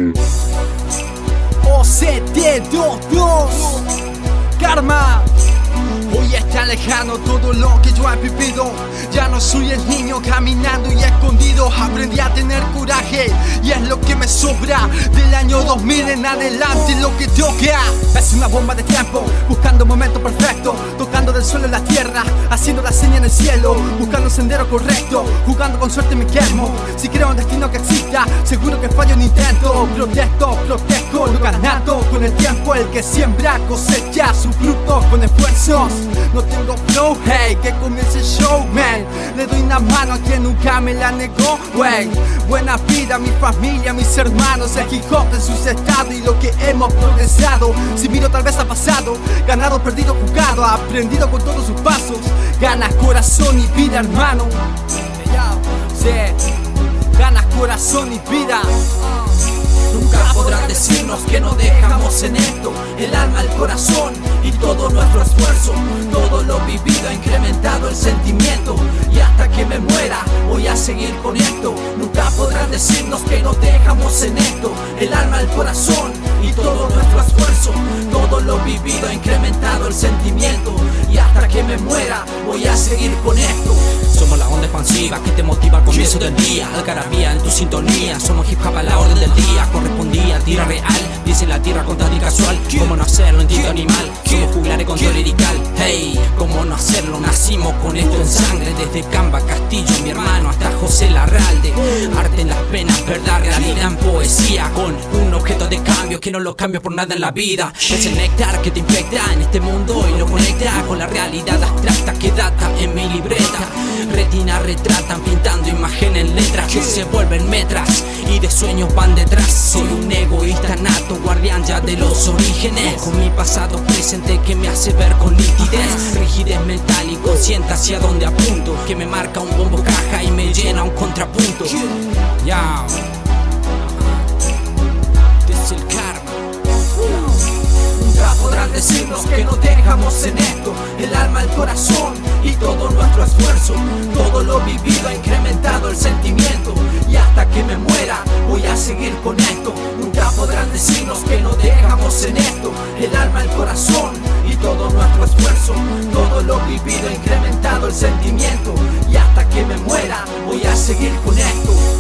OCT22 Karma. Hoy está lejano todo lo que yo he vivido. Ya no soy el niño caminando y escondido. Aprendí a tener coraje y es lo que me sobra. Del año 2000 en adelante lo que toca es una bomba de tiempo, buscando un momento perfecto, tocando del suelo en la tierra, haciendo la seña en el cielo, buscando un sendero correcto, jugando con suerte me quemo. Si creo en destino que exista, seguro que fallo en intento. Protejo lo ganado con el tiempo. El que siembra cosecha sus frutos con esfuerzos. No tengo flow, hey, que comience el show, man. Le doy una mano a quien nunca me la negó, wey. Buena vida, mi familia, mis hermanos, el hip hop en sus estados y lo que hemos progresado. Si miro tal vez ha pasado, ganado, perdido, jugado, aprendido con todos sus pasos. Ganas corazón y vida, hermano. Sí, ganas corazón y vida. Nunca podrán decirnos que no dejamos en esto el alma, el corazón y todo nuestro esfuerzo. Todo lo vivido ha incrementado el sentimiento y hasta que me muera voy a seguir con esto. Nunca podrán decirnos que no dejamos en esto el alma, el corazón y todo nuestro esfuerzo. Todo lo vivido ha incrementado el sentimiento y hasta que me muera voy a seguir con esto. Somos la onda expansiva que te motiva al comienzo del día. Algarabía en tu sintonía, somos hip hop a la orden del día. Correspondía a tira real, dice la tierra contra ti casual. Cómo no hacerlo en tinto animal, somos juglares con todo lirical. Hey, cómo no hacerlo, nacimos con esto en sangre. Desde Camba, Castillo, mi hermano, hasta José Larralde. Arte en las penas, verdad, realidad en poesía. Con un objeto de cambio que no lo cambio por nada en la vida. Es el néctar que te infecta en este mundo y lo conecta con la realidad abstracta que data en mi libreta. Retina retratan pintando imágenes en letras que se vuelven metras y de sueños van detrás. Soy un egoísta nato, guardián ya de los orígenes, con mi pasado presente que me hace ver con nitidez. Rigidez mental y consciente hacia donde apunto, que me marca un bombo caja y me llena un contrapunto. Ya, es el karma. Nunca podrán decirnos que no dejamos en esto el alma, el corazón y todo nuestro esfuerzo. Todo lo vivido ha incrementado el sentimiento y hasta que me muera voy a seguir con esto. Nunca podrán decirnos que no dejamos en esto el alma, el corazón y todo nuestro esfuerzo. Todo lo vivido ha incrementado el sentimiento y hasta que me muera voy a seguir con esto.